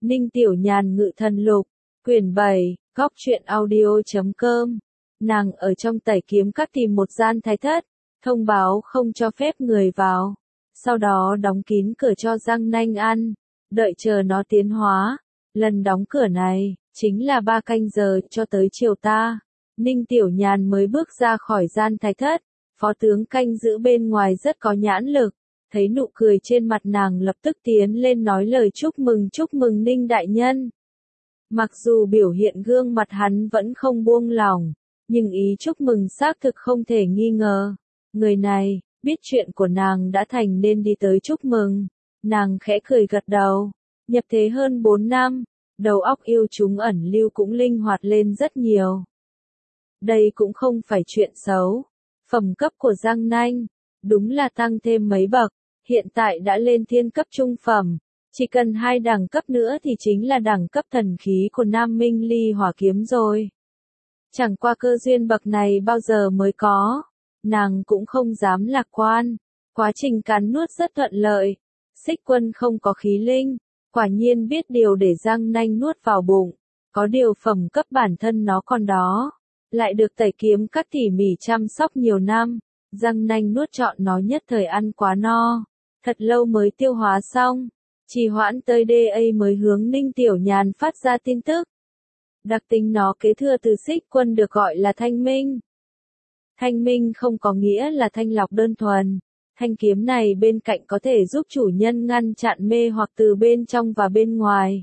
Ninh Tiểu Nhàn Ngự Thần Lục, quyển 7, góc truyện audio.com. Nàng ở trong Tẩy Kiếm Các tìm một gian thái thất, thông báo không cho phép người vào. Sau đó đóng kín cửa cho răng nanh ăn, đợi chờ nó tiến hóa. Lần đóng cửa này, chính là 3 canh giờ cho tới chiều ta. Ninh Tiểu Nhàn mới bước ra khỏi gian thái thất, phó tướng canh giữ bên ngoài rất có nhãn lực. Thấy nụ cười trên mặt nàng lập tức tiến lên nói lời chúc mừng Ninh đại nhân. Mặc dù biểu hiện gương mặt hắn vẫn không buông lỏng, nhưng ý chúc mừng xác thực không thể nghi ngờ. Người này, biết chuyện của nàng đã thành nên đi tới chúc mừng. Nàng khẽ cười gật đầu, nhập thế hơn 4 năm, đầu óc yêu chúng ẩn lưu cũng linh hoạt lên rất nhiều. Đây cũng không phải chuyện xấu. Phẩm cấp của Giang Nanh, đúng là tăng thêm mấy bậc. Hiện tại đã lên thiên cấp trung phẩm, chỉ cần 2 đẳng cấp nữa thì chính là đẳng cấp thần khí của Nam Minh Ly Hỏa Kiếm rồi. Chẳng qua cơ duyên bậc này bao giờ mới có, nàng cũng không dám lạc quan. Quá trình cắn nuốt rất thuận lợi, Xích Quân không có khí linh, quả nhiên biết điều để Giang Nanh nuốt vào bụng, có điều phẩm cấp bản thân nó còn đó, lại được Tẩy Kiếm Các tỉ mỉ chăm sóc nhiều năm, Giang Nanh nuốt trọn nó nhất thời ăn quá no. Thật lâu mới tiêu hóa xong, trì hoãn tới DA mới hướng Ninh Tiểu Nhàn phát ra tin tức. Đặc tính nó kế thừa từ Xích Quân được gọi là thanh minh. Thanh minh không có nghĩa là thanh lọc đơn thuần. Thanh kiếm này bên cạnh có thể giúp chủ nhân ngăn chặn mê hoặc từ bên trong và bên ngoài.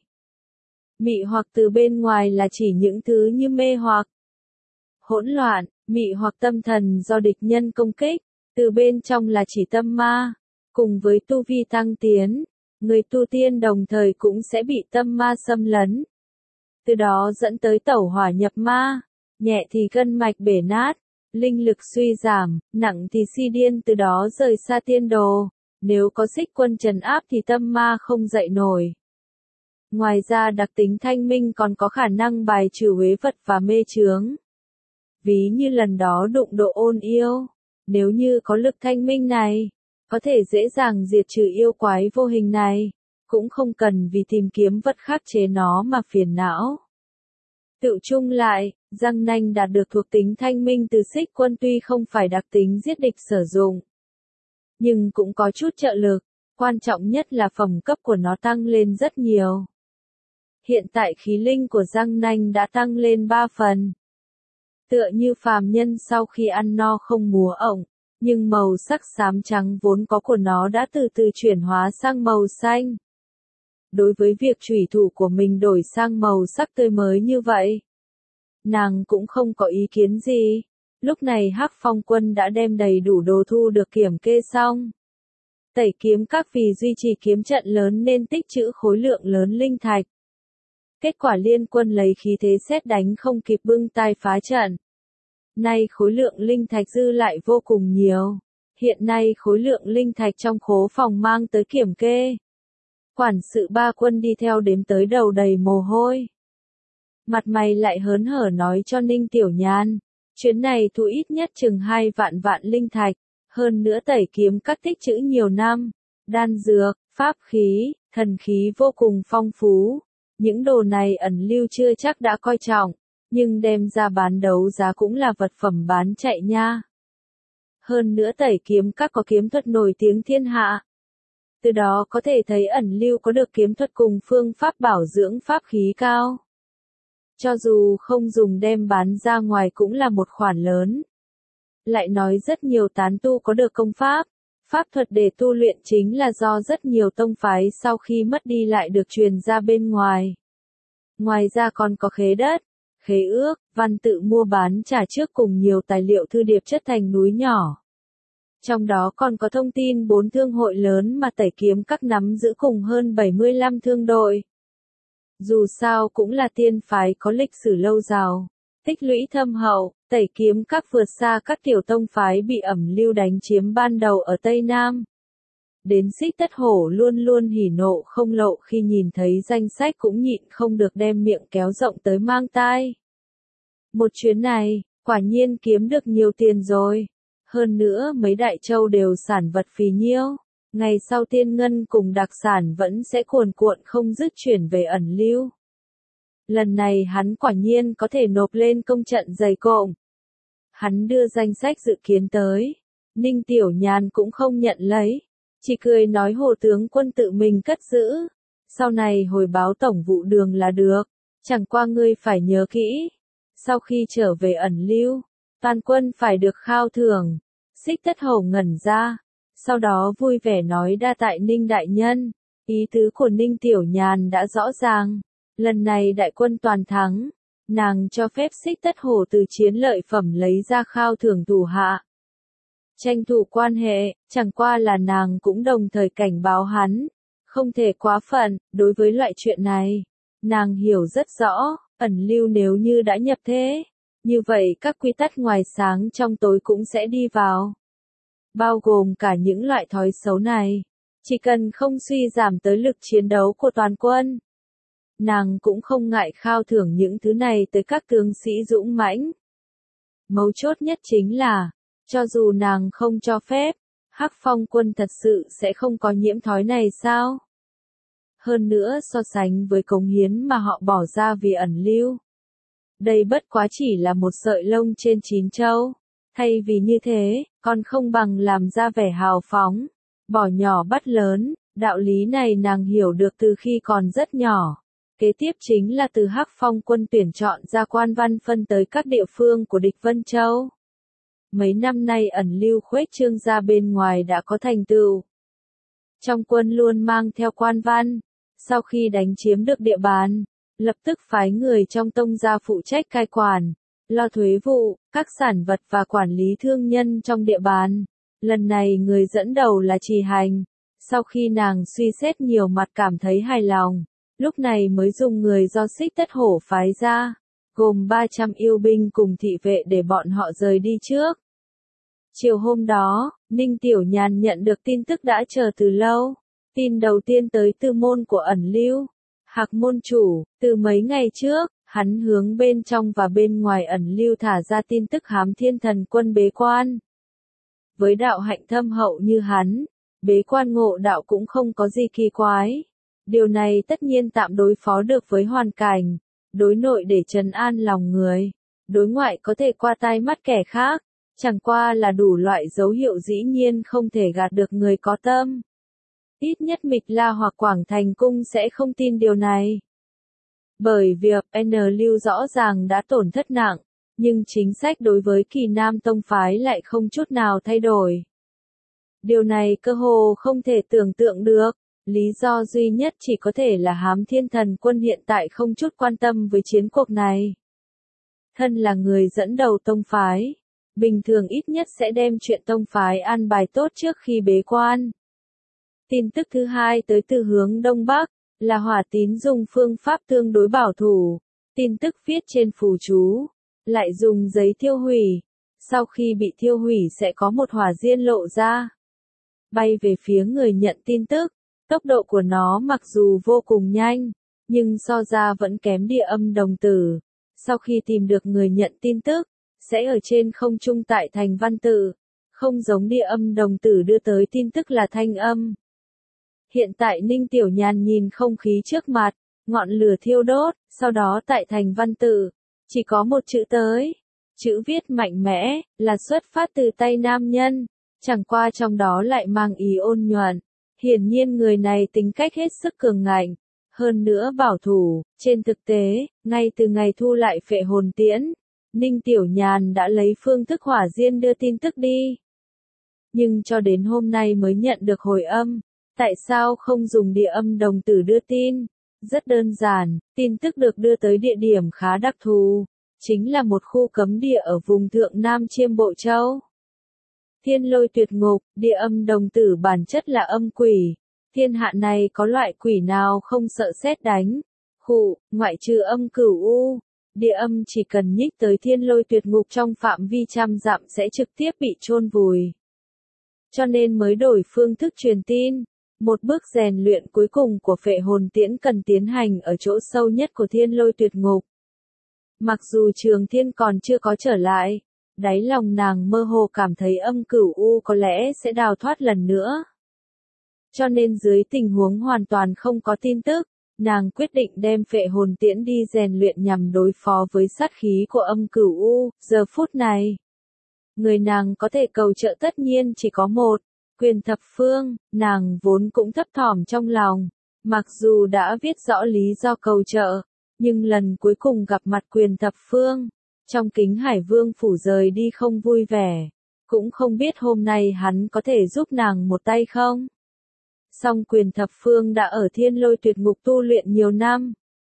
Mị hoặc từ bên ngoài là chỉ những thứ như mê hoặc, hỗn loạn, mị hoặc tâm thần do địch nhân công kích, từ bên trong là chỉ tâm ma. Cùng với tu vi tăng tiến, người tu tiên đồng thời cũng sẽ bị tâm ma xâm lấn. Từ đó dẫn tới tẩu hỏa nhập ma, nhẹ thì gân mạch bể nát, linh lực suy giảm, nặng thì si điên từ đó rời xa tiên đồ. Nếu có Xích Quân trấn áp thì tâm ma không dậy nổi. Ngoài ra đặc tính thanh minh còn có khả năng bài trừ uế vật và mê chướng. Ví như lần đó đụng độ ôn yêu, nếu như có lực thanh minh này, có thể dễ dàng diệt trừ yêu quái vô hình này, cũng không cần vì tìm kiếm vật khắc chế nó mà phiền não. Tự chung lại, Giang Nanh đạt được thuộc tính thanh minh từ Xích Quân tuy không phải đặc tính giết địch sử dụng, nhưng cũng có chút trợ lực, quan trọng nhất là phẩm cấp của nó tăng lên rất nhiều. Hiện tại khí linh của Giang Nanh đã tăng lên 3 phần. Tựa như phàm nhân sau khi ăn no không múa ổng, nhưng màu sắc xám trắng vốn có của nó đã từ từ chuyển hóa sang màu xanh. Đối với việc chủy thủ của mình đổi sang màu sắc tươi mới như vậy, nàng cũng không có ý kiến gì. Lúc này Hắc Phong Quân đã đem đầy đủ đồ thu được kiểm kê xong. Tẩy Kiếm Các vì duy trì kiếm trận lớn nên tích trữ khối lượng lớn linh thạch. Kết quả liên quân lấy khí thế sét đánh không kịp bưng tai phá trận. Nay khối lượng linh thạch dư lại vô cùng nhiều. Hiện nay khối lượng linh thạch trong khố phòng mang tới kiểm kê. Quản sự 3 quân đi theo đếm tới đầu đầy mồ hôi. Mặt mày lại hớn hở nói cho Ninh Tiểu Nhàn, chuyến này thu ít nhất chừng 2 vạn linh thạch, hơn nữa Tẩy Kiếm Các tích trữ nhiều năm, đan dược, pháp khí, thần khí vô cùng phong phú. Những đồ này ẩn lưu chưa chắc đã coi trọng, nhưng đem ra bán đấu giá cũng là vật phẩm bán chạy nha. Hơn nữa Tẩy Kiếm Các có kiếm thuật nổi tiếng thiên hạ. Từ đó có thể thấy ẩn lưu có được kiếm thuật cùng phương pháp bảo dưỡng pháp khí cao. Cho dù không dùng đem bán ra ngoài cũng là một khoản lớn. Lại nói rất nhiều tán tu có được công pháp, pháp thuật để tu luyện chính là do rất nhiều tông phái sau khi mất đi lại được truyền ra bên ngoài. Ngoài ra còn có khế đất, khế ước, văn tự mua bán trả trước cùng nhiều tài liệu thư điệp chất thành núi nhỏ. Trong đó còn có thông tin 4 thương hội lớn mà Tẩy Kiếm Các nắm giữ cùng hơn 75 thương đội. Dù sao cũng là tiên phái có lịch sử lâu giàu, tích lũy thâm hậu, Tẩy Kiếm Các vượt xa các tiểu tông phái bị ẩm lưu đánh chiếm ban đầu ở Tây Nam. Đến Xích Tất Hổ luôn luôn hỉ nộ không lộ khi nhìn thấy danh sách cũng nhịn không được đem miệng kéo rộng tới mang tai. Một chuyến này, quả nhiên kiếm được nhiều tiền rồi. Hơn nữa mấy đại châu đều sản vật phì nhiêu. Ngày sau tiên ngân cùng đặc sản vẫn sẽ cuồn cuộn không dứt chuyển về ẩn lưu. Lần này hắn quả nhiên có thể nộp lên công trận dày cộm. Hắn đưa danh sách dự kiến tới. Ninh Tiểu Nhàn cũng không nhận lấy. Chỉ cười nói Hồ tướng quân tự mình cất giữ. Sau này hồi báo tổng vụ Đường là được. Chẳng qua ngươi phải nhớ kỹ. Sau khi trở về ẩn lưu, toàn quân phải được khao thưởng. Xích Tất Hầu ngẩn ra. Sau đó vui vẻ nói đa tại Ninh đại nhân. Ý tứ của Ninh Tiểu Nhàn đã rõ ràng. Lần này đại quân toàn thắng. Nàng cho phép Xích Tất Hổ từ chiến lợi phẩm lấy ra khao thưởng thủ hạ. Tranh thủ quan hệ, chẳng qua là nàng cũng đồng thời cảnh báo hắn. Không thể quá phận, đối với loại chuyện này. Nàng hiểu rất rõ, ẩn lưu nếu như đã nhập thế. Như vậy các quy tắc ngoài sáng trong tối cũng sẽ đi vào. Bao gồm cả những loại thói xấu này. Chỉ cần không suy giảm tới lực chiến đấu của toàn quân. Nàng cũng không ngại khao thưởng những thứ này tới các tướng sĩ dũng mãnh. Mấu chốt nhất chính là, cho dù nàng không cho phép, Hắc Phong quân thật sự sẽ không có nhiễm thói này sao? Hơn nữa so sánh với cống hiến mà họ bỏ ra vì ẩn lưu. Đây bất quá chỉ là một sợi lông trên chín châu. Thay vì như thế, còn không bằng làm ra vẻ hào phóng, bỏ nhỏ bắt lớn, đạo lý này nàng hiểu được từ khi còn rất nhỏ. Kế tiếp chính là từ Hắc Phong quân tuyển chọn ra quan văn phân tới các địa phương của địch Vân Châu. Mấy năm nay ẩn lưu khuếch trương ra bên ngoài đã có thành tựu. Trong quân luôn mang theo quan văn, sau khi đánh chiếm được địa bàn, lập tức phái người trong tông gia phụ trách cai quản, lo thuế vụ, các sản vật và quản lý thương nhân trong địa bàn. Lần này người dẫn đầu là Trì Hành, sau khi nàng suy xét nhiều mặt cảm thấy hài lòng. Lúc này mới dùng người do Xích Tất Hổ phái ra, gồm 300 yêu binh cùng thị vệ để bọn họ rời đi trước. Chiều hôm đó, Ninh Tiểu Nhàn nhận được tin tức đã chờ từ lâu. Tin đầu tiên tới từ môn của ẩn lưu. Hạc môn chủ, từ mấy ngày trước, hắn hướng bên trong và bên ngoài ẩn lưu thả ra tin tức Hám Thiên Thần quân bế quan. Với đạo hạnh thâm hậu như hắn, bế quan ngộ đạo cũng không có gì kỳ quái. Điều này tất nhiên tạm đối phó được với hoàn cảnh, đối nội để trấn an lòng người, đối ngoại có thể qua tai mắt kẻ khác, chẳng qua là đủ loại dấu hiệu dĩ nhiên không thể gạt được người có tâm. Ít nhất Mịch La hoặc Quảng Thành Cung sẽ không tin điều này. Bởi việc N lưu rõ ràng đã tổn thất nặng, nhưng chính sách đối với Kỳ Nam Tông phái lại không chút nào thay đổi. Điều này cơ hồ không thể tưởng tượng được. Lý do duy nhất chỉ có thể là Hám Thiên Thần quân hiện tại không chút quan tâm với chiến cuộc này. Thân là người dẫn đầu tông phái, bình thường ít nhất sẽ đem chuyện tông phái an bài tốt trước khi bế quan. Tin tức thứ hai tới từ hướng Đông Bắc, là Hỏa Tín dùng phương pháp tương đối bảo thủ. Tin tức viết trên phù chú, lại dùng giấy thiêu hủy. Sau khi bị thiêu hủy sẽ có một hỏa diên lộ ra. Bay về phía người nhận tin tức. Tốc độ của nó mặc dù vô cùng nhanh, nhưng so ra vẫn kém địa âm đồng tử. Sau khi tìm được người nhận tin tức, sẽ ở trên không trung tại thành văn tự, không giống địa âm đồng tử đưa tới tin tức là thanh âm. Hiện tại Ninh Tiểu Nhàn nhìn không khí trước mặt, ngọn lửa thiêu đốt, sau đó tại thành văn tự, chỉ có một chữ tới. Chữ viết mạnh mẽ, là xuất phát từ tay nam nhân, chẳng qua trong đó lại mang ý ôn nhuận. Hiển nhiên người này tính cách hết sức cường ngạnh, hơn nữa bảo thủ. Trên thực tế, ngay từ ngày thu lại phệ hồn tiễn, Ninh Tiểu Nhàn đã lấy phương thức hỏa diên đưa tin tức đi. Nhưng cho đến hôm nay mới nhận được hồi âm. Tại sao không dùng địa âm đồng tử đưa tin? Rất đơn giản, tin tức được đưa tới địa điểm khá đặc thù, chính là một khu cấm địa ở vùng thượng Nam Chiêm Bộ Châu. Thiên Lôi Tuyệt Ngục, địa âm đồng tử bản chất là âm quỷ. Thiên hạ này có loại quỷ nào không sợ sét đánh? Ngoại trừ âm cửu u, địa âm chỉ cần nhích tới Thiên Lôi Tuyệt Ngục trong phạm vi trăm dặm sẽ trực tiếp bị chôn vùi. Cho nên mới đổi phương thức truyền tin. Một bước rèn luyện cuối cùng của phệ hồn tiễn cần tiến hành ở chỗ sâu nhất của Thiên Lôi Tuyệt Ngục. Mặc dù Trường Thiên còn chưa có trở lại, đáy lòng nàng mơ hồ cảm thấy âm cửu u có lẽ sẽ đào thoát lần nữa. Cho nên dưới tình huống hoàn toàn không có tin tức, nàng quyết định đem phệ hồn tiễn đi rèn luyện nhằm đối phó với sát khí của âm cửu u. Giờ phút này, người nàng có thể cầu trợ tất nhiên chỉ có một, Quyền Thập Phương. Nàng vốn cũng thấp thỏm trong lòng, mặc dù đã viết rõ lý do cầu trợ, nhưng lần cuối cùng gặp mặt Quyền Thập Phương, trong Kính Hải Vương phủ rời đi không vui vẻ, cũng không biết hôm nay hắn có thể giúp nàng một tay không. Song Quyền Thập Phương đã ở Thiên Lôi Tuyệt Ngục tu luyện nhiều năm.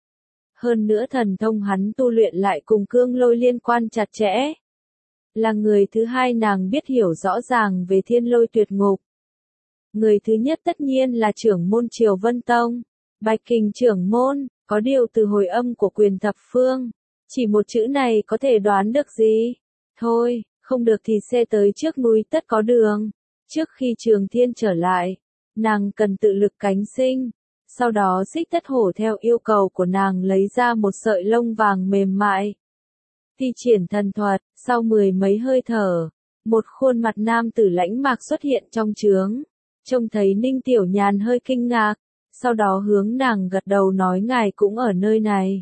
Hơn nữa thần thông hắn tu luyện lại cùng cương lôi liên quan chặt chẽ. Là người thứ hai nàng biết hiểu rõ ràng về Thiên Lôi Tuyệt Ngục. Người thứ nhất tất nhiên là trưởng môn Triều Vân Tông, Bạch Kình trưởng môn, có điều từ hồi âm của Quyền Thập Phương, chỉ một chữ này có thể đoán được gì? Thôi, không được thì xe tới trước núi tất có đường. Trước khi Trường Thiên trở lại, nàng cần tự lực cánh sinh. Sau đó Xích Tất Hổ theo yêu cầu của nàng lấy ra một sợi lông vàng mềm mại. Thi triển thần thuật, sau 10 mấy hơi thở, một khuôn mặt nam tử lãnh mạc xuất hiện trong trướng. Trông thấy Ninh Tiểu Nhàn hơi kinh ngạc, sau đó hướng nàng gật đầu nói ngài cũng ở nơi này.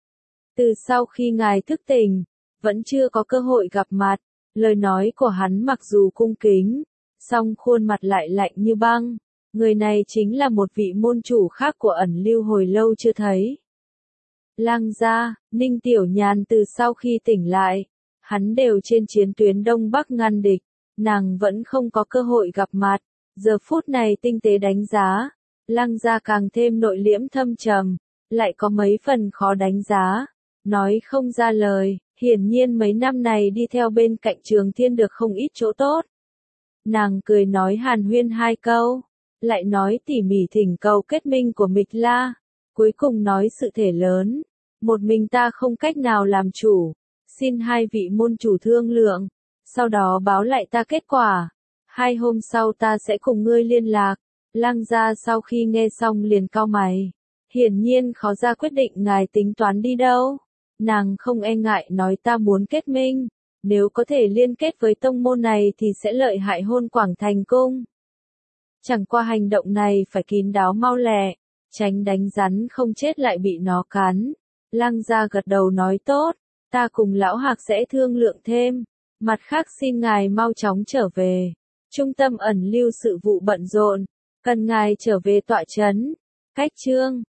Từ sau khi ngài thức tỉnh, vẫn chưa có cơ hội gặp mặt, lời nói của hắn mặc dù cung kính, song khuôn mặt lại lạnh như băng. Người này chính là một vị môn chủ khác của ẩn lưu hồi lâu chưa thấy. Lang gia, Ninh Tiểu Nhàn từ sau khi tỉnh lại, hắn đều trên chiến tuyến Đông Bắc ngăn địch, nàng vẫn không có cơ hội gặp mặt. Giờ phút này tinh tế đánh giá, Lang gia càng thêm nội liễm thâm trầm, lại có mấy phần khó đánh giá, nói không ra lời, hiển nhiên mấy năm này đi theo bên cạnh Trường Thiên được không ít chỗ tốt. Nàng cười nói hàn huyên hai câu, lại nói tỉ mỉ thỉnh cầu kết minh của Mịch La, cuối cùng nói sự thể lớn, một mình ta không cách nào làm chủ, xin hai vị môn chủ thương lượng, sau đó báo lại ta kết quả. 2 hôm sau ta sẽ cùng ngươi liên lạc. Lang gia sau khi nghe xong liền cau mày. Hiển nhiên khó ra quyết định ngài tính toán đi đâu. Nàng không e ngại nói ta muốn kết minh. Nếu có thể liên kết với tông môn này thì sẽ lợi hại hôn Quảng Thành Cung. Chẳng qua hành động này phải kín đáo mau lẹ, tránh đánh rắn không chết lại bị nó cắn. Lang gia gật đầu nói tốt, ta cùng lão Hạc sẽ thương lượng thêm. Mặt khác xin ngài mau chóng trở về. Trung tâm ẩn lưu sự vụ bận rộn, cần ngài trở về tọa trấn. Cách chương